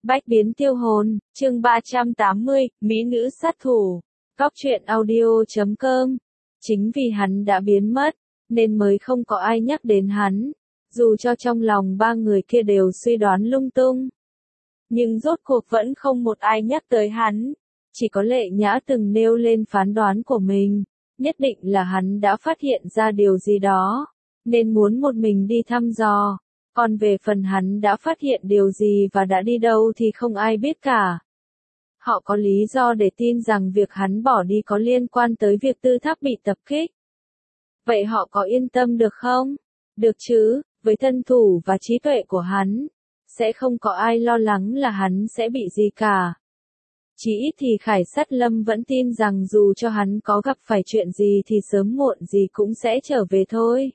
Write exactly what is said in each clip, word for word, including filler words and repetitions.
Bách biến tiêu hồn, chương ba trăm tám mươi, Mỹ nữ sát thủ. Góc truyện audio chấm com. Chính vì hắn đã biến mất, nên mới không có ai nhắc đến hắn. Dù cho trong lòng ba người kia đều suy đoán lung tung. Nhưng rốt cuộc vẫn không một ai nhắc tới hắn. Chỉ có Lệ Nhã từng nêu lên phán đoán của mình. Nhất định là hắn đã phát hiện ra điều gì đó. Nên muốn một mình đi thăm dò. Còn về phần hắn đã phát hiện điều gì và đã đi đâu thì không ai biết cả. Họ có lý do để tin rằng việc hắn bỏ đi có liên quan tới việc Tư Tháp bị tập kích. Vậy họ có yên tâm được không? Được chứ, với thân thủ và trí tuệ của hắn, sẽ không có ai lo lắng là hắn sẽ bị gì cả. Chỉ ít thì Khải Sát Lâm vẫn tin rằng dù cho hắn có gặp phải chuyện gì thì sớm muộn gì cũng sẽ trở về thôi.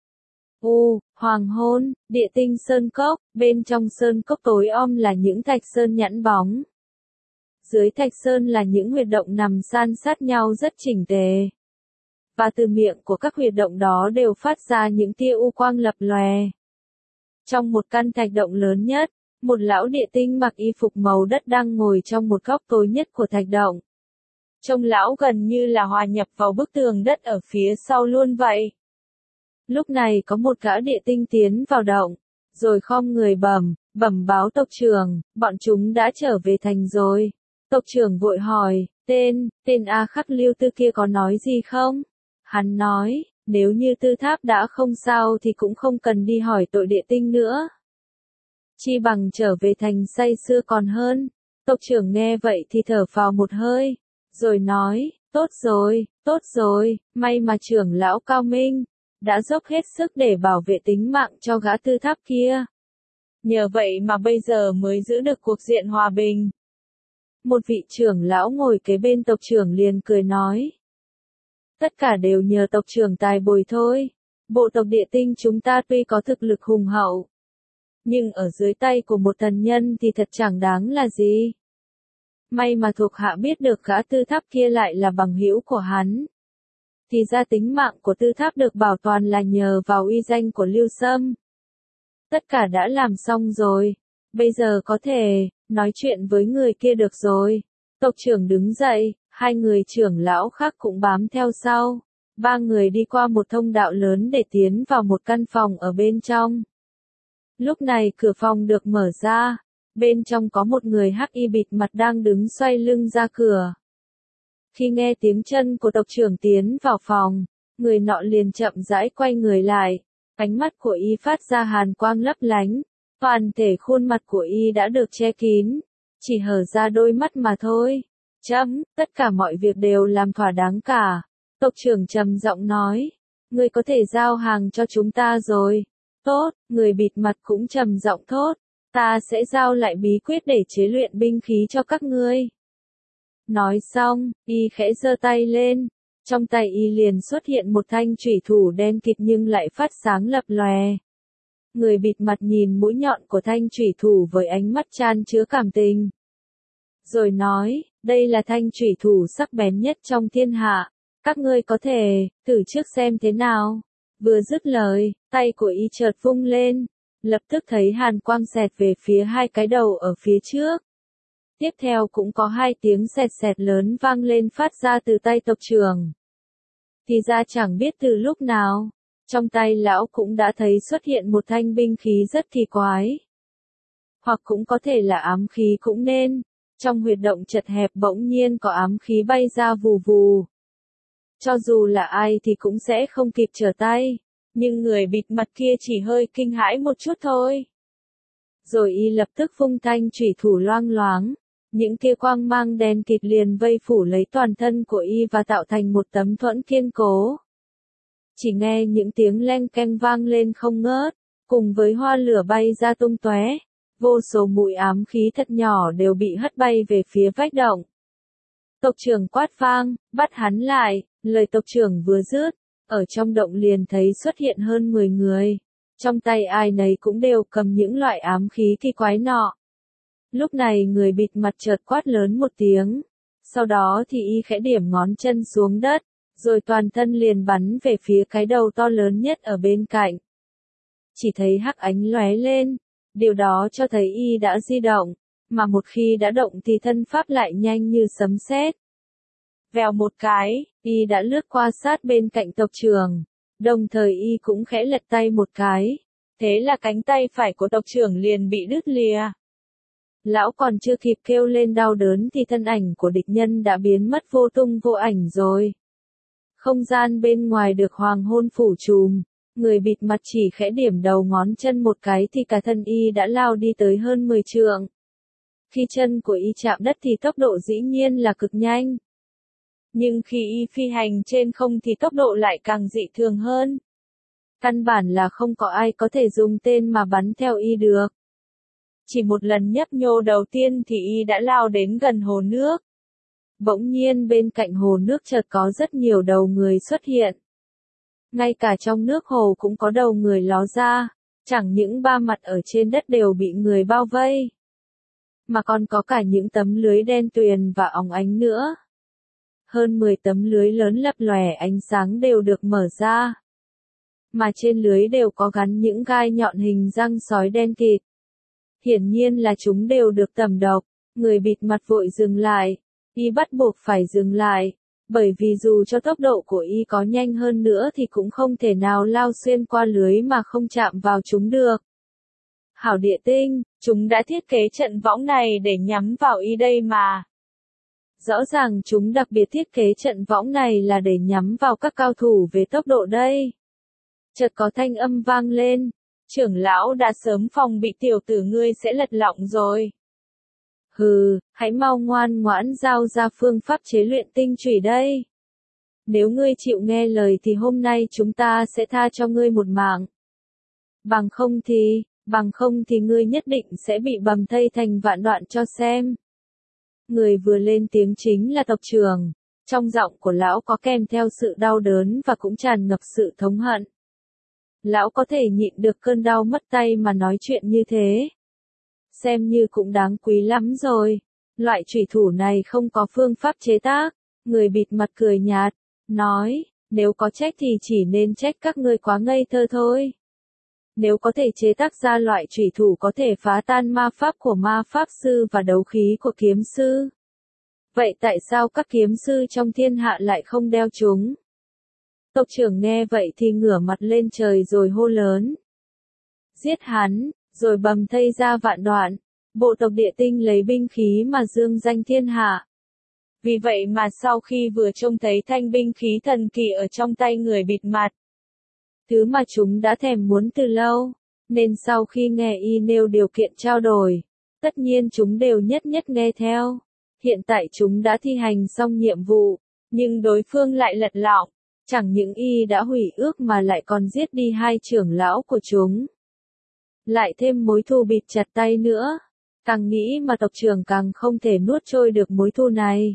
U, hoàng hôn, địa tinh sơn cốc, bên trong sơn cốc tối om là những thạch sơn nhẵn bóng. Dưới thạch sơn là những huyệt động nằm san sát nhau rất chỉnh tề. Và từ miệng của các huyệt động đó đều phát ra những tia u quang lập lòe. Trong một căn thạch động lớn nhất, một lão địa tinh mặc y phục màu đất đang ngồi trong một góc tối nhất của thạch động. Trông lão gần như là hòa nhập vào bức tường đất ở phía sau luôn vậy. Lúc này có một gã địa tinh tiến vào động, rồi khom người bẩm, bẩm báo tộc trưởng, bọn chúng đã trở về thành rồi. Tộc trưởng vội hỏi, tên, tên A Khắc Lưu Tư kia có nói gì không? Hắn nói, nếu như Tư Tháp đã không sao thì cũng không cần đi hỏi tội địa tinh nữa. Chi bằng trở về thành say sưa còn hơn. Tộc trưởng nghe vậy thì thở phào một hơi, rồi nói, tốt rồi, tốt rồi, may mà trưởng lão cao minh đã dốc hết sức để bảo vệ tính mạng cho gã Tư Tháp kia. Nhờ vậy mà bây giờ mới giữ được cuộc diện hòa bình. Một vị trưởng lão ngồi kế bên tộc trưởng liền cười nói. Tất cả đều nhờ tộc trưởng tài bồi thôi. Bộ tộc địa tinh chúng ta tuy có thực lực hùng hậu, nhưng ở dưới tay của một thần nhân thì thật chẳng đáng là gì. May mà thuộc hạ biết được gã Tư Tháp kia lại là bằng hữu của hắn. Thì ra tính mạng của Tư Tháp được bảo toàn là nhờ vào uy danh của Lưu Sâm. Tất cả đã làm xong rồi. Bây giờ có thể nói chuyện với người kia được rồi. Tộc trưởng đứng dậy, hai người trưởng lão khác cũng bám theo sau. Ba người đi qua một thông đạo lớn để tiến vào một căn phòng ở bên trong. Lúc này cửa phòng được mở ra. Bên trong có một người hắc y bịt mặt đang đứng xoay lưng ra cửa. Khi nghe tiếng chân của tộc trưởng tiến vào phòng, người nọ liền chậm rãi quay người lại. Ánh mắt của y phát ra hàn quang lấp lánh. Toàn thể khuôn mặt của y đã được che kín, chỉ hở ra đôi mắt mà thôi. Chấm, tất cả mọi việc đều làm thỏa đáng cả. Tộc trưởng trầm giọng nói, ngươi có thể giao hàng cho chúng ta rồi. Tốt, người bịt mặt cũng trầm giọng thốt, ta sẽ giao lại bí quyết để chế luyện binh khí cho các ngươi. Nói xong, y khẽ giơ tay lên, trong tay y liền xuất hiện một thanh chủy thủ đen kịt nhưng lại phát sáng lập lòe. Người bịt mặt nhìn mũi nhọn của thanh chủy thủ với ánh mắt chan chứa cảm tình. Rồi nói, đây là thanh chủy thủ sắc bén nhất trong thiên hạ, các ngươi có thể thử trước xem thế nào. Vừa dứt lời, tay của y chợt vung lên, lập tức thấy hàn quang xẹt về phía hai cái đầu ở phía trước. Tiếp theo cũng có hai tiếng xẹt xẹt lớn vang lên phát ra từ tay tộc trưởng. Thì ra chẳng biết từ lúc nào, trong tay lão cũng đã thấy xuất hiện một thanh binh khí rất kỳ quái. Hoặc cũng có thể là ám khí cũng nên. Trong huyệt động chật hẹp bỗng nhiên có ám khí bay ra vù vù. Cho dù là ai thì cũng sẽ không kịp trở tay. Nhưng người bịt mặt kia chỉ hơi kinh hãi một chút thôi. Rồi y lập tức vung thanh chủy thủ loang loáng. Những kia quang mang đen kịt liền vây phủ lấy toàn thân của y và tạo thành một tấm thuẫn kiên cố. Chỉ nghe những tiếng leng keng vang lên không ngớt, cùng với hoa lửa bay ra tung tóe, vô số mũi ám khí thật nhỏ đều bị hất bay về phía vách động. Tộc trưởng quát vang, bắt hắn lại, lời tộc trưởng vừa dứt, ở trong động liền thấy xuất hiện hơn mười người. Trong tay ai nấy cũng đều cầm những loại ám khí kỳ quái nọ. Lúc này người bịt mặt chợt quát lớn một tiếng, sau đó thì y khẽ điểm ngón chân xuống đất. Rồi toàn thân liền bắn về phía cái đầu to lớn nhất ở bên cạnh. Chỉ thấy hắc ánh lóe lên, điều đó cho thấy y đã di động, mà một khi đã động thì thân pháp lại nhanh như sấm sét. Vèo một cái, y đã lướt qua sát bên cạnh tộc trưởng, đồng thời y cũng khẽ lật tay một cái, thế là cánh tay phải của tộc trưởng liền bị đứt lìa. Lão còn chưa kịp kêu lên đau đớn thì thân ảnh của địch nhân đã biến mất vô tung vô ảnh rồi. Không gian bên ngoài được hoàng hôn phủ trùm, người bịt mặt chỉ khẽ điểm đầu ngón chân một cái thì cả thân y đã lao đi tới hơn mười trượng. Khi chân của y chạm đất thì tốc độ dĩ nhiên là cực nhanh. Nhưng khi y phi hành trên không thì tốc độ lại càng dị thường hơn. Căn bản là không có ai có thể dùng tên mà bắn theo y được. Chỉ một lần nhấp nhô đầu tiên thì y đã lao đến gần hồ nước. Bỗng nhiên bên cạnh hồ nước chợt có rất nhiều đầu người xuất hiện. Ngay cả trong nước hồ cũng có đầu người ló ra, chẳng những ba mặt ở trên đất đều bị người bao vây, mà còn có cả những tấm lưới đen tuyền và óng ánh nữa. Hơn mười tấm lưới lớn lập lòe ánh sáng đều được mở ra, mà trên lưới đều có gắn những gai nhọn hình răng sói đen kịt. Hiển nhiên là chúng đều được tẩm độc. Người bịt mặt vội dừng lại, y bắt buộc phải dừng lại, bởi vì dù cho tốc độ của y có nhanh hơn nữa thì cũng không thể nào lao xuyên qua lưới mà không chạm vào chúng được. Hảo địa tinh, chúng đã thiết kế trận võng này để nhắm vào y đây mà. Rõ ràng chúng đặc biệt thiết kế trận võng này là để nhắm vào các cao thủ về tốc độ đây. Chợt có thanh âm vang lên, trưởng lão đã sớm phòng bị tiểu tử ngươi sẽ lật lọng rồi. Hừ, hãy mau ngoan ngoãn giao ra phương pháp chế luyện tinh chủy đây. Nếu ngươi chịu nghe lời thì hôm nay chúng ta sẽ tha cho ngươi một mạng. Bằng không thì, bằng không thì ngươi nhất định sẽ bị bầm thây thành vạn đoạn cho xem. Người vừa lên tiếng chính là tộc trưởng, trong giọng của lão có kèm theo sự đau đớn và cũng tràn ngập sự thống hận. Lão có thể nhịn được cơn đau mất tay mà nói chuyện như thế. Xem như cũng đáng quý lắm rồi. Loại chủy thủ này không có phương pháp chế tác. Người bịt mặt cười nhạt, nói, nếu có trách thì chỉ nên trách các ngươi quá ngây thơ thôi. Nếu có thể chế tác ra loại chủy thủ có thể phá tan ma pháp của ma pháp sư và đấu khí của kiếm sư, vậy tại sao các kiếm sư trong thiên hạ lại không đeo chúng? Tộc trưởng nghe vậy thì ngửa mặt lên trời rồi hô lớn. Giết hắn, rồi bầm thây ra vạn đoạn. Bộ tộc địa tinh lấy binh khí mà dương danh thiên hạ. Vì vậy mà sau khi vừa trông thấy thanh binh khí thần kỳ ở trong tay người bịt mặt, thứ mà chúng đã thèm muốn từ lâu, nên sau khi nghe y nêu điều kiện trao đổi, tất nhiên chúng đều nhất nhất nghe theo. Hiện tại chúng đã thi hành xong nhiệm vụ, nhưng đối phương lại lật lọng. Chẳng những y đã hủy ước mà lại còn giết đi hai trưởng lão của chúng. Lại thêm mối thù bịt chặt tay nữa. Càng nghĩ mà tộc trưởng càng không thể nuốt trôi được mối thù này.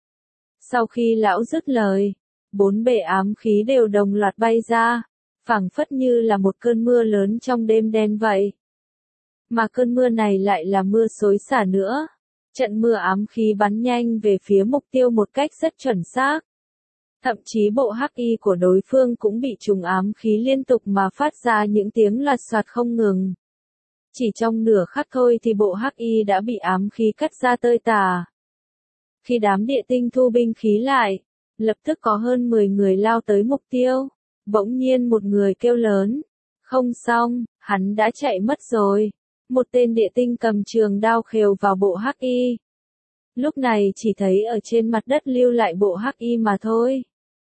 Sau khi lão dứt lời, bốn bể ám khí đều đồng loạt bay ra, phảng phất như là một cơn mưa lớn trong đêm đen vậy. Mà cơn mưa này lại là mưa xối xả nữa. Trận mưa ám khí bắn nhanh về phía mục tiêu một cách rất chuẩn xác. Thậm chí bộ hắc y của đối phương cũng bị trùng ám khí liên tục mà phát ra những tiếng loạt soạt không ngừng. Chỉ trong nửa khắc thôi thì bộ hắc y đã bị ám khí cắt ra tơi tả. Khi đám địa tinh thu binh khí lại, lập tức có hơn mười người lao tới mục tiêu. Bỗng nhiên một người kêu lớn. Không xong, hắn đã chạy mất rồi. Một tên địa tinh cầm trường đao khều vào bộ hắc y. Lúc này chỉ thấy ở trên mặt đất lưu lại bộ hắc y mà thôi.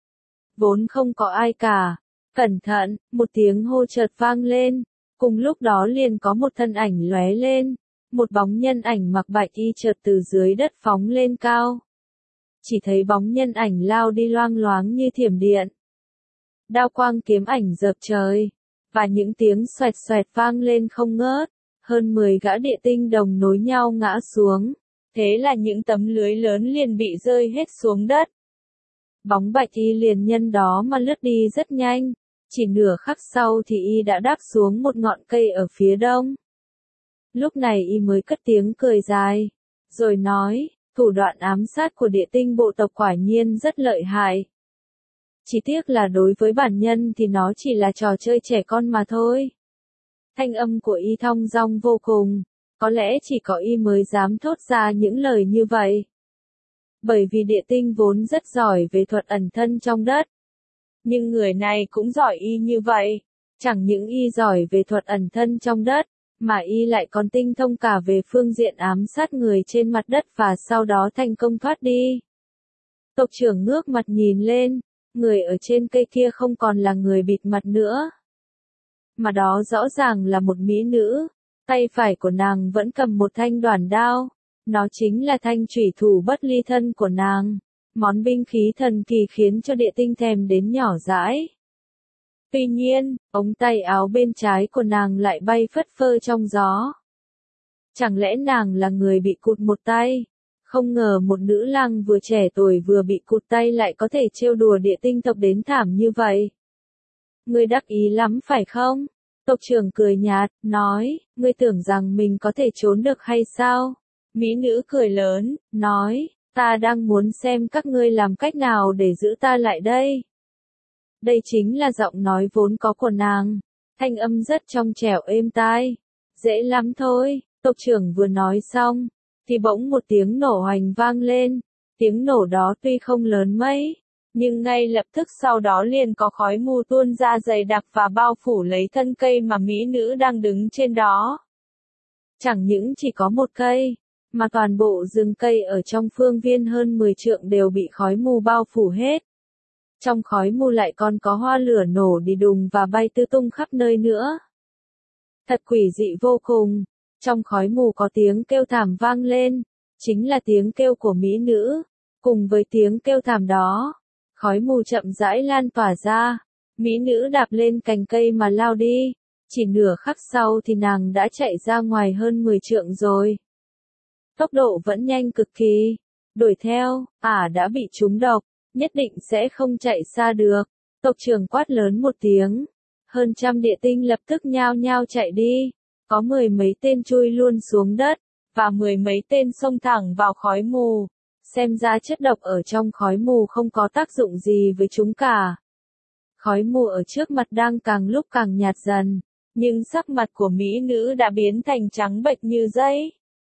Vốn không có ai cả. Cẩn thận, một tiếng hô chợt vang lên. Cùng lúc đó liền có một thân ảnh lóe lên. Một bóng nhân ảnh mặc bạch y chợt từ dưới đất phóng lên cao. Chỉ thấy bóng nhân ảnh lao đi loang loáng như thiểm điện. Đao quang kiếm ảnh dợp trời. Và những tiếng xoẹt xoẹt vang lên không ngớt. Hơn mười gã địa tinh đồng nối nhau ngã xuống. Thế là những tấm lưới lớn liền bị rơi hết xuống đất. Bóng bạch y liền nhân đó mà lướt đi rất nhanh. Chỉ nửa khắc sau thì y đã đáp xuống một ngọn cây ở phía đông. Lúc này y mới cất tiếng cười dài. Rồi nói, thủ đoạn ám sát của địa tinh bộ tộc quả nhiên rất lợi hại. Chỉ tiếc là đối với bản nhân thì nó chỉ là trò chơi trẻ con mà thôi. Thanh âm của y thong dong vô cùng. có lẽ chỉ có y mới dám thốt ra những lời như vậy. Bởi vì địa tinh vốn rất giỏi về thuật ẩn thân trong đất. Nhưng người này cũng giỏi y như vậy. Chẳng những y giỏi về thuật ẩn thân trong đất, mà y lại còn tinh thông cả về phương diện ám sát người trên mặt đất và sau đó thành công thoát đi. Tộc trưởng ngước mặt nhìn lên, người ở trên cây kia không còn là người bịt mặt nữa. Mà đó rõ ràng là một mỹ nữ, tay phải của nàng vẫn cầm một thanh đoản đao, nó chính là thanh chủy thủ bất ly thân của nàng, món binh khí thần kỳ khiến cho địa tinh thèm đến nhỏ dãi. Tuy nhiên, ống tay áo bên trái của nàng lại bay phất phơ trong gió. Chẳng lẽ nàng là người bị cụt một tay? Không ngờ một nữ lang vừa trẻ tuổi vừa bị cụt tay lại có thể trêu đùa địa tinh tộc đến thảm như vậy. Ngươi đắc ý lắm phải không? Tộc trưởng cười nhạt, nói, ngươi tưởng rằng mình có thể trốn được hay sao? Mỹ nữ cười lớn, nói, ta đang muốn xem các ngươi làm cách nào để giữ ta lại đây. Đây chính là giọng nói vốn có của nàng, thanh âm rất trong trẻo êm tai. Dễ lắm thôi, tộc trưởng vừa nói xong, thì bỗng một tiếng nổ hoành vang lên. Tiếng nổ đó tuy không lớn mấy, nhưng ngay lập tức sau đó liền có khói mù tuôn ra dày đặc và bao phủ lấy thân cây mà mỹ nữ đang đứng trên đó. Chẳng những chỉ có một cây, mà toàn bộ rừng cây ở trong phương viên hơn mười trượng đều bị khói mù bao phủ hết. Trong khói mù lại còn có hoa lửa nổ đi đùng và bay tứ tung khắp nơi nữa. Thật quỷ dị vô cùng, trong khói mù có tiếng kêu thảm vang lên, chính là tiếng kêu của mỹ nữ. Cùng với tiếng kêu thảm đó, khói mù chậm rãi lan tỏa ra, mỹ nữ đạp lên cành cây mà lao đi, chỉ nửa khắc sau thì nàng đã chạy ra ngoài hơn mười trượng rồi. Tốc độ vẫn nhanh cực kỳ, đuổi theo, ả đã bị trúng độc, nhất định sẽ không chạy xa được. Tộc trưởng quát lớn một tiếng, hơn trăm địa tinh lập tức nhao nhao chạy đi, có mười mấy tên chui luôn xuống đất, và mười mấy tên xông thẳng vào khói mù. Xem ra chất độc ở trong khói mù không có tác dụng gì với chúng cả. Khói mù ở trước mặt đang càng lúc càng nhạt dần, nhưng sắc mặt của mỹ nữ đã biến thành trắng bệch như giấy.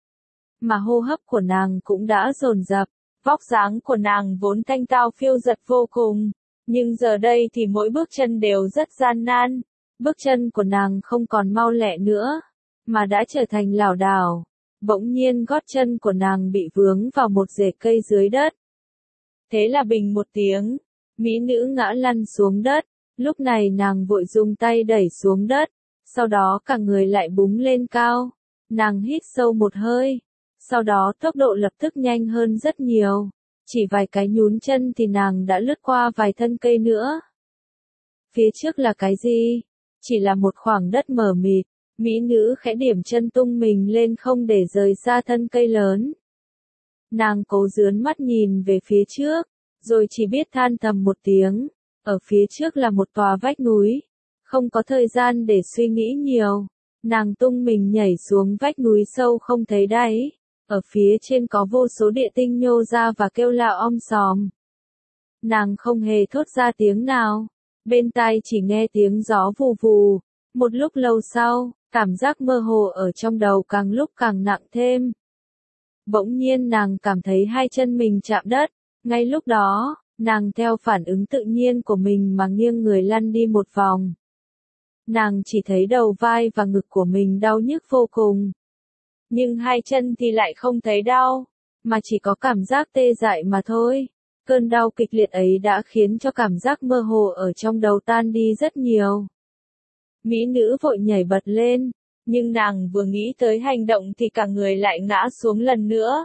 Mà hô hấp của nàng cũng đã dồn dập, vóc dáng của nàng vốn thanh tao phiêu dật vô cùng, nhưng giờ đây thì mỗi bước chân đều rất gian nan, bước chân của nàng không còn mau lẹ nữa, mà đã trở thành lảo đảo. Bỗng nhiên gót chân của nàng bị vướng vào một rễ cây dưới đất. Thế là bình một tiếng, mỹ nữ ngã lăn xuống đất, lúc này nàng vội dùng tay đẩy xuống đất, sau đó cả người lại búng lên cao. Nàng hít sâu một hơi, sau đó tốc độ lập tức nhanh hơn rất nhiều, chỉ vài cái nhún chân thì nàng đã lướt qua vài thân cây nữa. Phía trước là cái gì? Chỉ là một khoảng đất mờ mịt. Mỹ nữ khẽ điểm chân tung mình lên không để rời xa thân cây lớn. Nàng cố dướn mắt nhìn về phía trước, rồi chỉ biết than thầm một tiếng. Ở phía trước là một tòa vách núi. Không có thời gian để suy nghĩ nhiều. Nàng tung mình nhảy xuống vách núi sâu không thấy đáy. Ở phía trên có vô số địa tinh nhô ra và kêu la om sòm. Nàng không hề thốt ra tiếng nào. Bên tai chỉ nghe tiếng gió vù vù. Một lúc lâu sau, cảm giác mơ hồ ở trong đầu càng lúc càng nặng thêm. Bỗng nhiên nàng cảm thấy hai chân mình chạm đất, ngay lúc đó, nàng theo phản ứng tự nhiên của mình mà nghiêng người lăn đi một vòng. Nàng chỉ thấy đầu vai và ngực của mình đau nhức vô cùng. Nhưng hai chân thì lại không thấy đau, mà chỉ có cảm giác tê dại mà thôi. Cơn đau kịch liệt ấy đã khiến cho cảm giác mơ hồ ở trong đầu tan đi rất nhiều. Mỹ nữ vội nhảy bật lên, nhưng nàng vừa nghĩ tới hành động thì cả người lại ngã xuống lần nữa.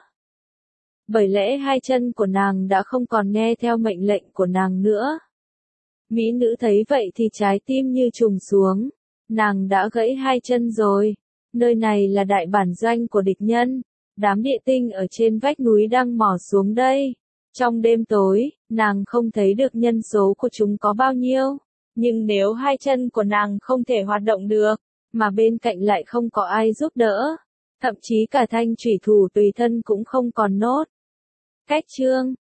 Bởi lẽ hai chân của nàng đã không còn nghe theo mệnh lệnh của nàng nữa. Mỹ nữ thấy vậy thì trái tim như trùng xuống, nàng đã gãy hai chân rồi. Nơi này là đại bản doanh của địch nhân, đám địa tinh ở trên vách núi đang mò xuống đây. Trong đêm tối, nàng không thấy được nhân số của chúng có bao nhiêu. Nhưng nếu hai chân của nàng không thể hoạt động được, mà bên cạnh lại không có ai giúp đỡ, thậm chí cả thanh chủy thủ tùy thân cũng không còn nốt. Cách chương